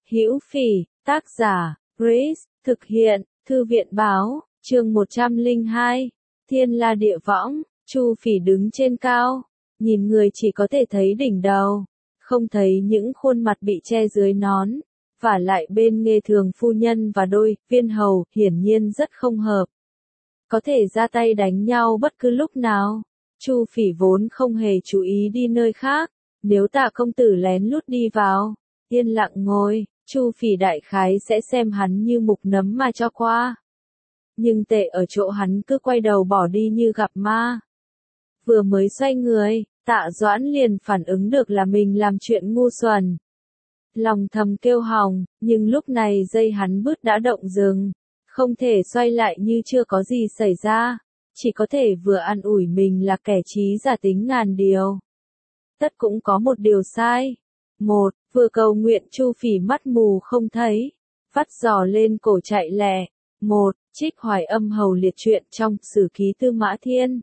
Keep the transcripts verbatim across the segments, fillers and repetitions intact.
Hữu Phỉ, tác giả, Grace, thực hiện, Thư viện báo, chương một trăm lẻ hai, Thiên La Địa Võng, Chu Phỉ đứng trên cao, nhìn người chỉ có thể thấy đỉnh đầu, không thấy những khuôn mặt bị che dưới nón, vả lại bên Nghê Thường phu nhân và đôi viên hầu, hiển nhiên rất không hợp. Có thể ra tay đánh nhau bất cứ lúc nào. Chu Phỉ vốn không hề chú ý đi nơi khác, nếu Tạ công tử lén lút đi vào, yên lặng ngồi, Chu Phỉ đại khái sẽ xem hắn như mục nấm mà cho qua. Nhưng tệ ở chỗ hắn cứ quay đầu bỏ đi như gặp ma. Vừa mới xoay người, Tạ Doãn liền phản ứng được là mình làm chuyện ngu xuẩn. Lòng thầm kêu hòng, nhưng lúc này dây hắn bứt đã động dừng, không thể xoay lại như chưa có gì xảy ra, chỉ có thể vừa an ủi mình là kẻ trí giả tính ngàn điều. Tất cũng có một điều sai. Một, vừa cầu nguyện Chu Phỉ mắt mù không thấy, vắt giò lên cổ chạy lẹ. Một, trích Hoài Âm hầu liệt truyện trong Sử ký Tư Mã Thiên.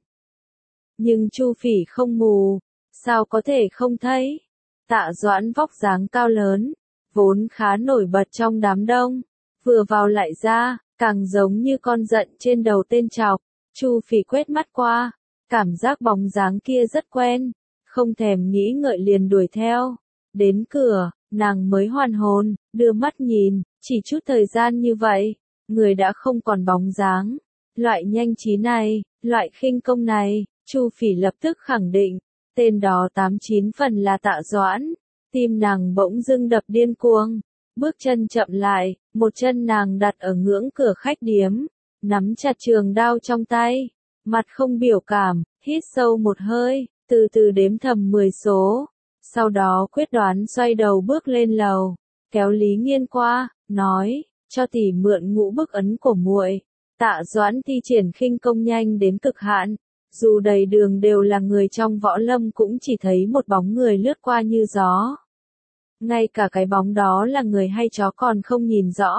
Nhưng Chu Phỉ không mù, sao có thể không thấy? Tạ Doãn vóc dáng cao lớn, vốn khá nổi bật trong đám đông, vừa vào lại ra, càng giống như con giận trên đầu tên trọc. Chu Phỉ quét mắt qua, cảm giác bóng dáng kia rất quen, không thèm nghĩ ngợi liền đuổi theo. Đến cửa, nàng mới hoàn hồn, đưa mắt nhìn, chỉ chút thời gian như vậy, người đã không còn bóng dáng. Loại nhanh trí này, loại khinh công này, Chu Phỉ lập tức khẳng định, tên đó tám chín phần là Tạ Doãn. Tim nàng bỗng dưng đập điên cuồng, bước chân chậm lại, một chân nàng đặt ở ngưỡng cửa khách điếm, nắm chặt trường đao trong tay, mặt không biểu cảm, hít sâu một hơi, từ từ đếm thầm mười số, sau đó quyết đoán xoay đầu bước lên lầu, kéo Lý Nghiên qua, nói, cho tỷ mượn ngũ bức ấn của muội. Tạ Doãn thi triển khinh công nhanh đến cực hạn, dù đầy đường đều là người trong võ lâm cũng chỉ thấy một bóng người lướt qua như gió. Ngay cả cái bóng đó là người hay chó còn không nhìn rõ.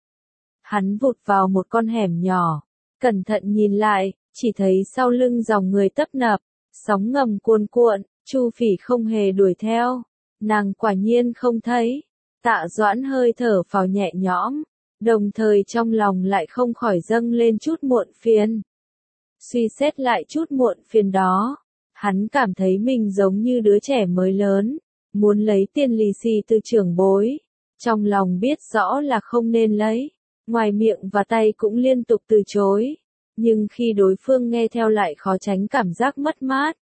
Hắn vụt vào một con hẻm nhỏ, cẩn thận nhìn lại, chỉ thấy sau lưng dòng người tấp nập, sóng ngầm cuồn cuộn, Chu Phỉ không hề đuổi theo, nàng quả nhiên không thấy. Tạ Doãn hơi thở phào nhẹ nhõm, đồng thời trong lòng lại không khỏi dâng lên chút muộn phiền. Suy xét lại chút muộn phiền đó, hắn cảm thấy mình giống như đứa trẻ mới lớn, muốn lấy tiền lì xì từ trưởng bối, trong lòng biết rõ là không nên lấy, ngoài miệng và tay cũng liên tục từ chối, nhưng khi đối phương nghe theo lại khó tránh cảm giác mất mát.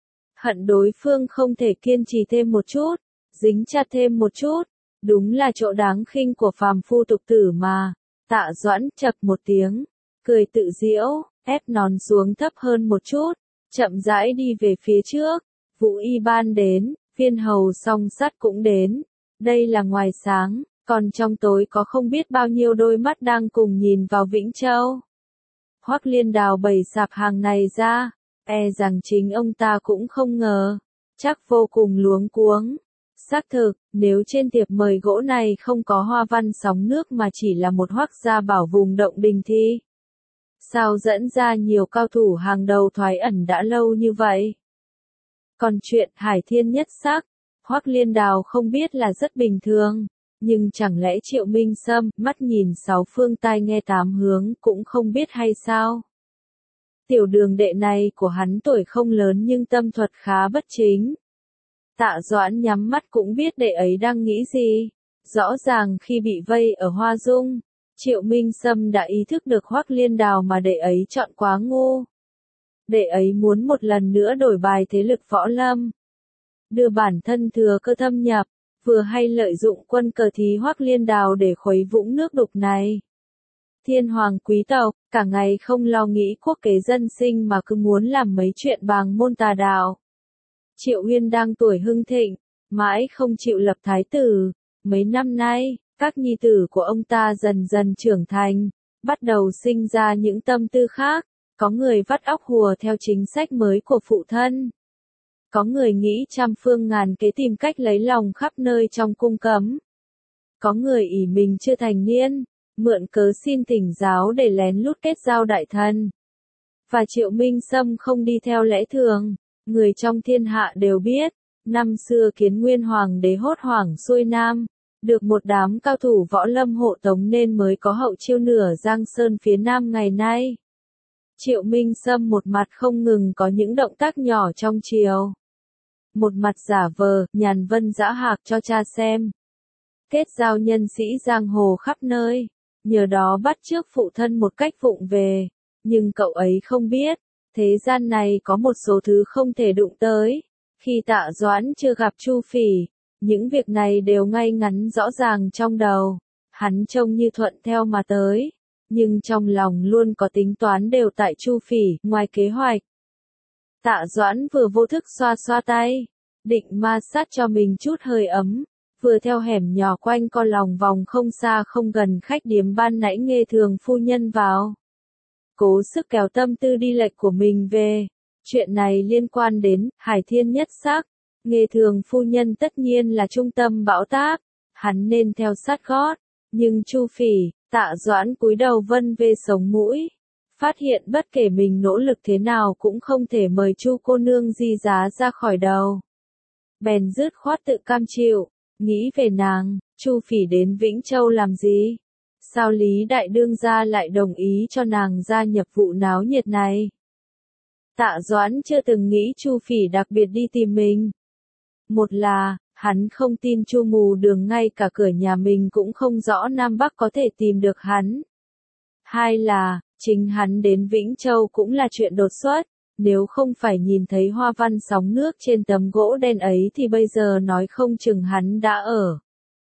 Hận đối phương không thể kiên trì thêm một chút, dính chặt thêm một chút, đúng là chỗ đáng khinh của phàm phu tục tử mà. Tạ Doãn chập một tiếng, cười tự giễu, ép nón xuống thấp hơn một chút, chậm rãi đi về phía trước. Vũ Y Ban đến, viên hầu song sắt cũng đến. Đây là ngoài sáng, còn trong tối có không biết bao nhiêu đôi mắt đang cùng nhìn vào Vĩnh Châu. Hoắc Liên Đào bày sạp hàng này ra, e rằng chính ông ta cũng không ngờ, chắc vô cùng luống cuống. Xác thực, nếu trên thiệp mời gỗ này không có hoa văn sóng nước mà chỉ là một Hoắc gia bảo vùng động đình thì sao dẫn ra nhiều cao thủ hàng đầu thoái ẩn đã lâu như vậy? Còn chuyện Hải Thiên nhất sắc, Hoắc Liên Đào không biết là rất bình thường, nhưng chẳng lẽ Triệu Minh Sâm, mắt nhìn sáu phương tai nghe tám hướng cũng không biết hay sao? Tiểu đường đệ này của hắn tuổi không lớn nhưng tâm thuật khá bất chính. Tạ Doãn nhắm mắt cũng biết đệ ấy đang nghĩ gì. Rõ ràng khi bị vây ở Hoa Dung, Triệu Minh Sâm đã ý thức được Hoắc Liên Đào mà đệ ấy chọn quá ngu. Đệ ấy muốn một lần nữa đổi bài thế lực võ lâm, đưa bản thân thừa cơ thâm nhập, vừa hay lợi dụng quân cờ thí Hoắc Liên Đào để khuấy vũng nước đục này. Thiên hoàng quý tộc, cả ngày không lo nghĩ quốc kế dân sinh mà cứ muốn làm mấy chuyện bàng môn tà đạo. Triệu Uyên đang tuổi hưng thịnh, mãi không chịu lập thái tử. Mấy năm nay, các nhi tử của ông ta dần dần trưởng thành, bắt đầu sinh ra những tâm tư khác. Có người vắt óc hùa theo chính sách mới của phụ thân. Có người nghĩ trăm phương ngàn kế tìm cách lấy lòng khắp nơi trong cung cấm. Có người ỷ mình chưa thành niên, mượn cớ xin thỉnh giáo để lén lút kết giao đại thần. Và Triệu Minh Sâm không đi theo lẽ thường, người trong thiên hạ đều biết, năm xưa Kiến Nguyên Hoàng đế hốt hoảng xuôi nam, Được một đám cao thủ võ lâm hộ tống nên mới có hậu chiêu nửa Giang Sơn phía Nam ngày nay. Triệu Minh Sâm một mặt không ngừng có những động tác nhỏ trong triều. Một mặt giả vờ, nhàn vân dã hạc cho cha xem. Kết giao nhân sĩ giang hồ khắp nơi, nhờ đó bắt chước phụ thân một cách vụng về. Nhưng cậu ấy không biết, thế gian này có một số thứ không thể đụng tới. Khi Tạ Doãn chưa gặp Chu Phỉ, những việc này đều ngay ngắn rõ ràng trong đầu. Hắn trông như thuận theo mà tới, nhưng trong lòng luôn có tính toán đều tại Chu Phỉ, ngoài kế hoạch. Tạ Doãn vừa vô thức xoa xoa tay, định ma sát cho mình chút hơi ấm, vừa theo hẻm nhỏ quanh co lòng vòng không xa không gần khách điếm ban nãy Nghê Thường phu nhân vào. Cố sức kéo tâm tư đi lệch của mình về. Chuyện này liên quan đến Hải Thiên Nhất Sắc. Nghê Thường phu nhân tất nhiên là trung tâm bão táp, hắn nên theo sát gót. Nhưng Chu Phỉ, Tạ Doãn cúi đầu vân về sống mũi, phát hiện bất kể mình nỗ lực thế nào cũng không thể mời Chu cô nương di giá ra khỏi đầu. Bèn dứt khoát tự cam chịu, nghĩ về nàng. Chu Phỉ đến Vĩnh Châu làm gì? Sao Lý Đại Đương gia lại đồng ý cho nàng gia nhập vụ náo nhiệt này? Tạ Doãn chưa từng nghĩ Chu Phỉ đặc biệt đi tìm mình. Một là, hắn không tin Chu mù đường ngay cả cửa nhà mình cũng không rõ Nam Bắc có thể tìm được hắn. Hai là, chính hắn đến Vĩnh Châu cũng là chuyện đột xuất, nếu không phải nhìn thấy hoa văn sóng nước trên tấm gỗ đen ấy thì bây giờ nói không chừng hắn đã ở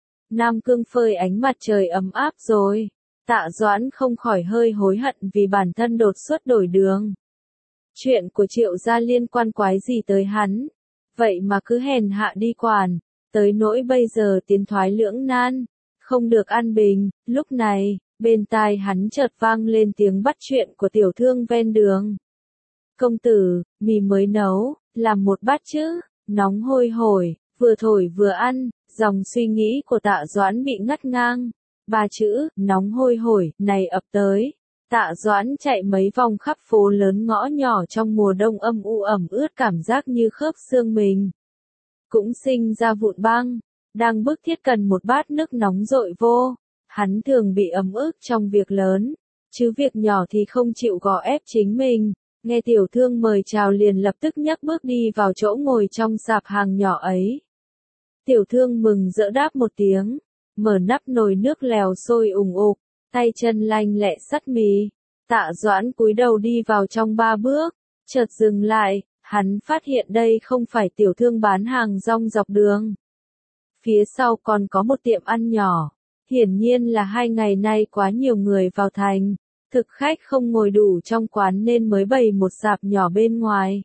Nam Cương phơi ánh mặt trời ấm áp rồi. Tạ Doãn không khỏi hơi hối hận vì bản thân đột xuất đổi đường. Chuyện của Triệu gia liên quan quái gì tới hắn, vậy mà cứ hèn hạ đi quản, tới nỗi bây giờ tiến thoái lưỡng nan, không được an bình. Lúc này, bên tai hắn chợt vang lên tiếng bắt chuyện của tiểu thương ven đường. Công tử, mì mới nấu, làm một bát chứ, nóng hôi hổi, vừa thổi vừa ăn. Dòng suy nghĩ của Tạ Doãn bị ngắt ngang. Ba chữ, nóng hôi hổi, này ập tới. Tạ Doãn chạy mấy vòng khắp phố lớn ngõ nhỏ trong mùa đông âm u ẩm ướt cảm giác như khớp xương mình. Cũng sinh ra vụn băng, đang bức thiết cần một bát nước nóng dội vô. Hắn thường bị ấm ức trong việc lớn, chứ việc nhỏ thì không chịu gò ép chính mình. Nghe tiểu thương mời chào liền lập tức nhấc bước đi vào chỗ ngồi trong sạp hàng nhỏ ấy. Tiểu thương mừng rỡ đáp một tiếng, mở nắp nồi nước lèo sôi ùng ục, tay chân lanh lẹ sắt mì. Tạ Doãn cúi đầu đi vào trong ba bước, chợt dừng lại, hắn phát hiện đây không phải tiểu thương bán hàng rong dọc đường. Phía sau còn có một tiệm ăn nhỏ, hiển nhiên là hai ngày nay quá nhiều người vào thành, thực khách không ngồi đủ trong quán nên mới bày một sạp nhỏ bên ngoài.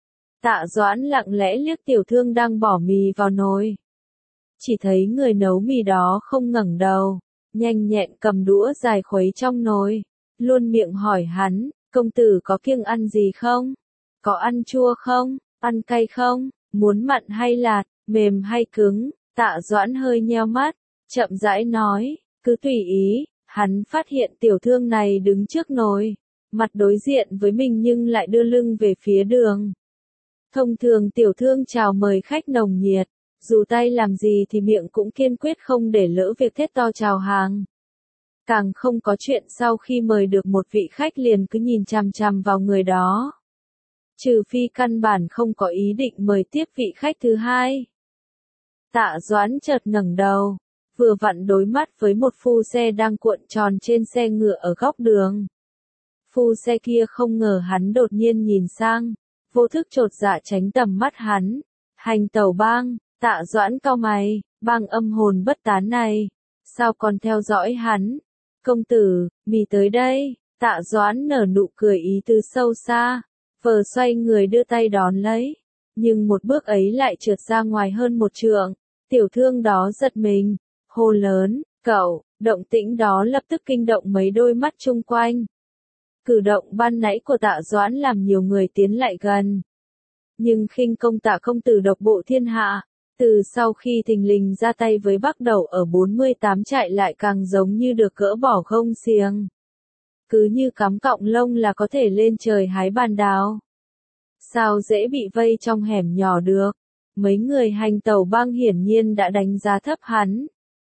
Tạ Doãn lặng lẽ liếc tiểu thương đang bỏ mì vào nồi. Chỉ thấy người nấu mì đó không ngẩng đầu, nhanh nhẹn cầm đũa dài khuấy trong nồi, luôn miệng hỏi hắn, công tử có kiêng ăn gì không? Có ăn chua không? Ăn cay không? Muốn mặn hay lạt, mềm hay cứng? Tạ Doãn hơi nheo mắt, chậm rãi nói, cứ tùy ý. Hắn phát hiện tiểu thương này đứng trước nồi, mặt đối diện với mình nhưng lại đưa lưng về phía đường. Thông thường tiểu thương chào mời khách nồng nhiệt, dù tay làm gì thì miệng cũng kiên quyết không để lỡ việc thét to chào hàng. Càng không có chuyện sau khi mời được một vị khách liền cứ nhìn chằm chằm vào người đó. Trừ phi căn bản không có ý định mời tiếp vị khách thứ hai. Tạ Doãn chợt ngẩng đầu, vừa vặn đối mắt với một phu xe đang cuộn tròn trên xe ngựa ở góc đường. Phu xe kia không ngờ hắn đột nhiên nhìn sang, vô thức chột dạ tránh tầm mắt hắn. Hành tẩu bang, Tạ Doãn cau mày, bang âm hồn bất tán này, sao còn theo dõi hắn? Công tử, mì tới đây. Tạ Doãn nở nụ cười ý tứ sâu xa, vờ xoay người đưa tay đón lấy, nhưng một bước ấy lại trượt ra ngoài hơn một trượng. Tiểu thương đó giật mình, hô lớn, cậu. Động tĩnh đó lập tức kinh động mấy đôi mắt chung quanh. Cử động ban nãy của Tạ Doãn làm nhiều người tiến lại gần. Nhưng khinh công Tạ công tử độc bộ thiên hạ, từ sau khi thình lình ra tay với Bắc Đầu ở bốn mươi tám trại lại càng giống như được gỡ bỏ gông xiềng. Cứ như cắm cọng lông là có thể lên trời hái bàn đào. Sao dễ bị vây trong hẻm nhỏ được? Mấy người hành tẩu bang hiển nhiên đã đánh giá thấp hắn.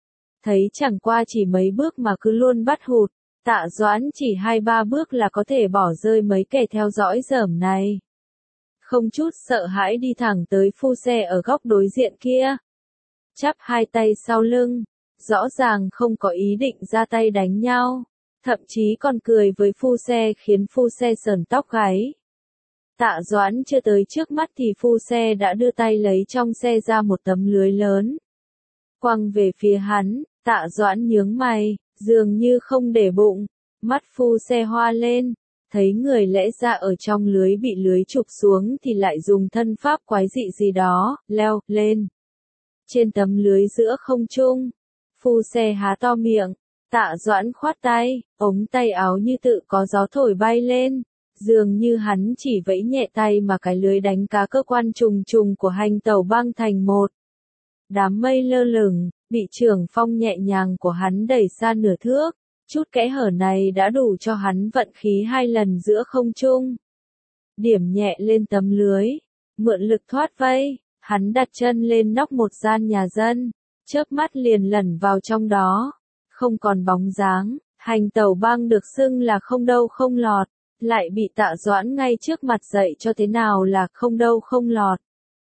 thấy chẳng qua chỉ mấy bước mà cứ luôn bắt hụt, Tạ Doãn chỉ hai ba bước là có thể bỏ rơi mấy kẻ theo dõi dởm này. Không chút sợ hãi đi thẳng tới phu xe ở góc đối diện kia. Chắp hai tay sau lưng, rõ ràng không có ý định ra tay đánh nhau, thậm chí còn cười với phu xe khiến phu xe sởn tóc gáy. Tạ Doãn chưa tới trước mắt thì phu xe đã đưa tay lấy trong xe ra một tấm lưới lớn. Quăng về phía hắn, Tạ Doãn nhướng mày, dường như không để bụng, mắt phu xe hoa lên, thấy người lẽ ra ở trong lưới bị lưới chụp xuống thì lại dùng thân pháp quái dị gì đó, leo lên. Trên tấm lưới giữa không trung, phu xe há to miệng, Tạ Doãn khoát tay, ống tay áo như tự có gió thổi bay lên, dường như hắn chỉ vẫy nhẹ tay mà cái lưới đánh cá cơ quan trùng trùng của hành tẩu băng thành một. Đám mây lơ lửng, bị trưởng phong nhẹ nhàng của hắn đẩy xa nửa thước, chút kẽ hở này đã đủ cho hắn vận khí hai lần giữa không trung. Điểm nhẹ lên tấm lưới, mượn lực thoát vây, hắn đặt chân lên nóc một gian nhà dân, chớp mắt liền lẩn vào trong đó, không còn bóng dáng, hành tẩu băng được xưng là không đâu không lọt, lại bị Tạ Doãn ngay trước mặt dạy cho thế nào là không đâu không lọt.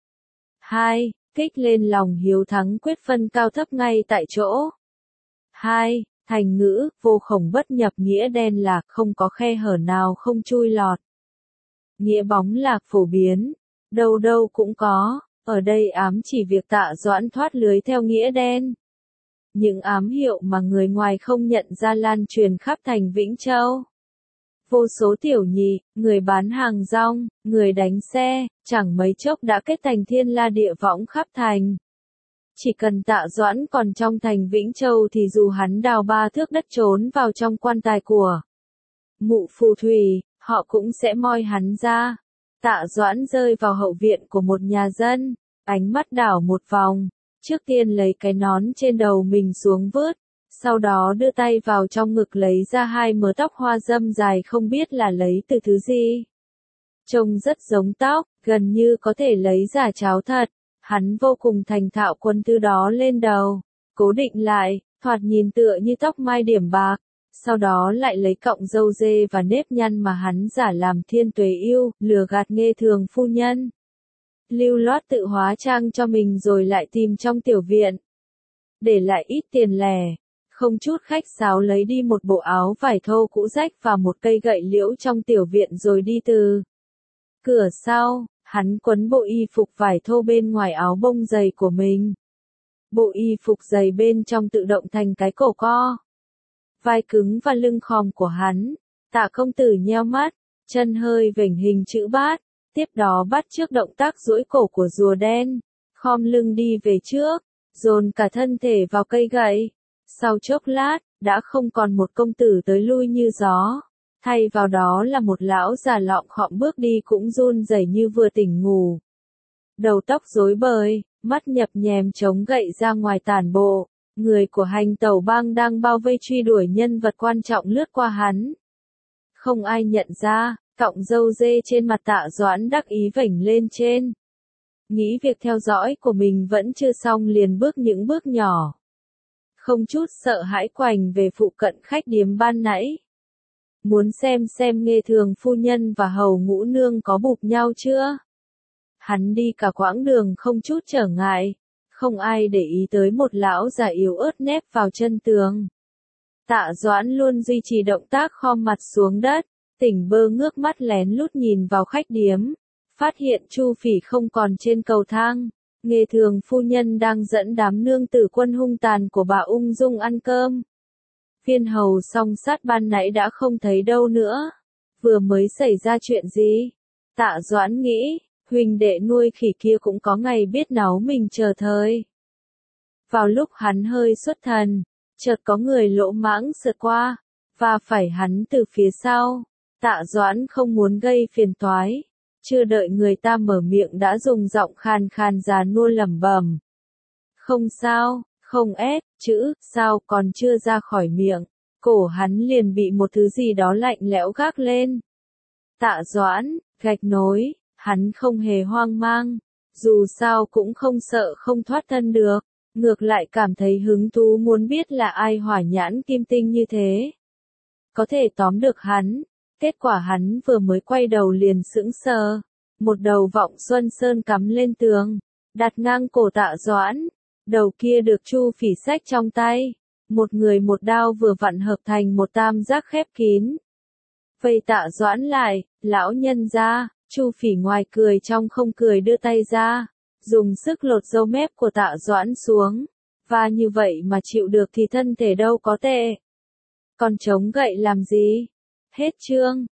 hai. Kích lên lòng hiếu thắng quyết phân cao thấp ngay tại chỗ. hai. Thành ngữ, vô khổng bất nhập nghĩa đen lạc không có khe hở nào không chui lọt. Nghĩa bóng lạc phổ biến, đâu đâu cũng có, ở đây ám chỉ việc Tạ Doãn thoát lưới theo nghĩa đen. Những ám hiệu mà người ngoài không nhận ra lan truyền khắp thành Vĩnh Châu. Vô số tiểu nhị, người bán hàng rong, người đánh xe, chẳng mấy chốc đã kết thành thiên la địa võng khắp thành. Chỉ cần Tạ Doãn còn trong thành Vĩnh Châu thì dù hắn đào ba thước đất trốn vào trong quan tài của mụ phù thủy, họ cũng sẽ moi hắn ra. Tạ Doãn rơi vào hậu viện của một nhà dân, ánh mắt đảo một vòng, trước tiên lấy cái nón trên đầu mình xuống vớt, sau đó đưa tay vào trong ngực lấy ra hai mớ tóc hoa dâm dài không biết là lấy từ thứ gì. Trông rất giống tóc, gần như có thể lấy giả cháo thật. Hắn vô cùng thành thạo quấn thứ đó lên đầu, cố định lại, thoạt nhìn tựa như tóc mai điểm bạc, sau đó lại lấy cọng râu dê và nếp nhăn mà hắn giả làm Thiên Tuế Yêu, lừa gạt Nghê Thường phu nhân. Lưu loát tự hóa trang cho mình rồi lại tìm trong tiểu viện, để lại ít tiền lẻ, không chút khách sáo lấy đi một bộ áo vải thô cũ rách và một cây gậy liễu trong tiểu viện rồi đi từ cửa sau. Hắn quấn bộ y phục vải thô bên ngoài áo bông dày của mình. Bộ y phục dày bên trong tự động thành cái cổ co. Vai cứng và lưng khom của hắn. Tạ công tử nheo mắt, chân hơi vểnh hình chữ bát, tiếp đó bắt chước động tác duỗi cổ của rùa đen, khom lưng đi về trước, dồn cả thân thể vào cây gậy. Sau chốc lát, đã không còn một công tử tới lui như gió. Thay vào đó là một lão già lọng khọm bước đi cũng run rẩy như vừa tỉnh ngủ. Đầu tóc rối bời, mắt nhập nhèm chống gậy ra ngoài tản bộ, người của hành tẩu bang đang bao vây truy đuổi nhân vật quan trọng lướt qua hắn. Không ai nhận ra, cọng râu dê trên mặt Tạ Doãn đắc ý vểnh lên trên. Nghĩ việc theo dõi của mình vẫn chưa xong liền bước những bước nhỏ. Không chút sợ hãi quành về phụ cận khách điếm ban nãy. Muốn xem xem Nghê Thường phu nhân và hầu ngũ nương có bụp nhau chưa? Hắn đi cả quãng đường không chút trở ngại, không ai để ý tới một lão già yếu ớt nép vào chân tường. Tạ Doãn luôn duy trì động tác khom mặt xuống đất, tỉnh bơ ngước mắt lén lút nhìn vào khách điếm, phát hiện Chu Phỉ không còn trên cầu thang. Nghê Thường phu nhân đang dẫn đám nương tử quân hung tàn của bà ung dung ăn cơm. Viên hầu song sát ban nãy đã không thấy đâu nữa. Vừa mới xảy ra chuyện gì? Tạ Doãn nghĩ, huynh đệ nuôi khỉ kia cũng có ngày biết náu mình chờ thời. Vào lúc hắn hơi xuất thần, chợt có người lỗ mãng sượt qua, và phải hắn từ phía sau. Tạ Doãn không muốn gây phiền toái. Chưa đợi người ta mở miệng đã dùng giọng khàn khàn già nua lẩm bẩm. Không sao. Không ép, chữ, sao còn chưa ra khỏi miệng, cổ hắn liền bị một thứ gì đó lạnh lẽo gác lên. Tạ Doãn, gạch nối, hắn không hề hoang mang, dù sao cũng không sợ không thoát thân được, ngược lại cảm thấy hứng thú muốn biết là ai hỏa nhãn kim tinh như thế. Có thể tóm được hắn, kết quả hắn vừa mới quay đầu liền sững sờ, một đầu vọng xuân sơn cắm lên tường, đặt ngang cổ Tạ Doãn, đầu kia được Chu Phỉ xách trong tay, một người một đao vừa vặn hợp thành một tam giác khép kín. Vây Tạ Doãn lại, lão nhân ra, Chu Phỉ ngoài cười trong không cười đưa tay ra, dùng sức lột râu mép của Tạ Doãn xuống, và như vậy mà chịu được thì thân thể đâu có tệ. Còn chống gậy làm gì? Hết chương.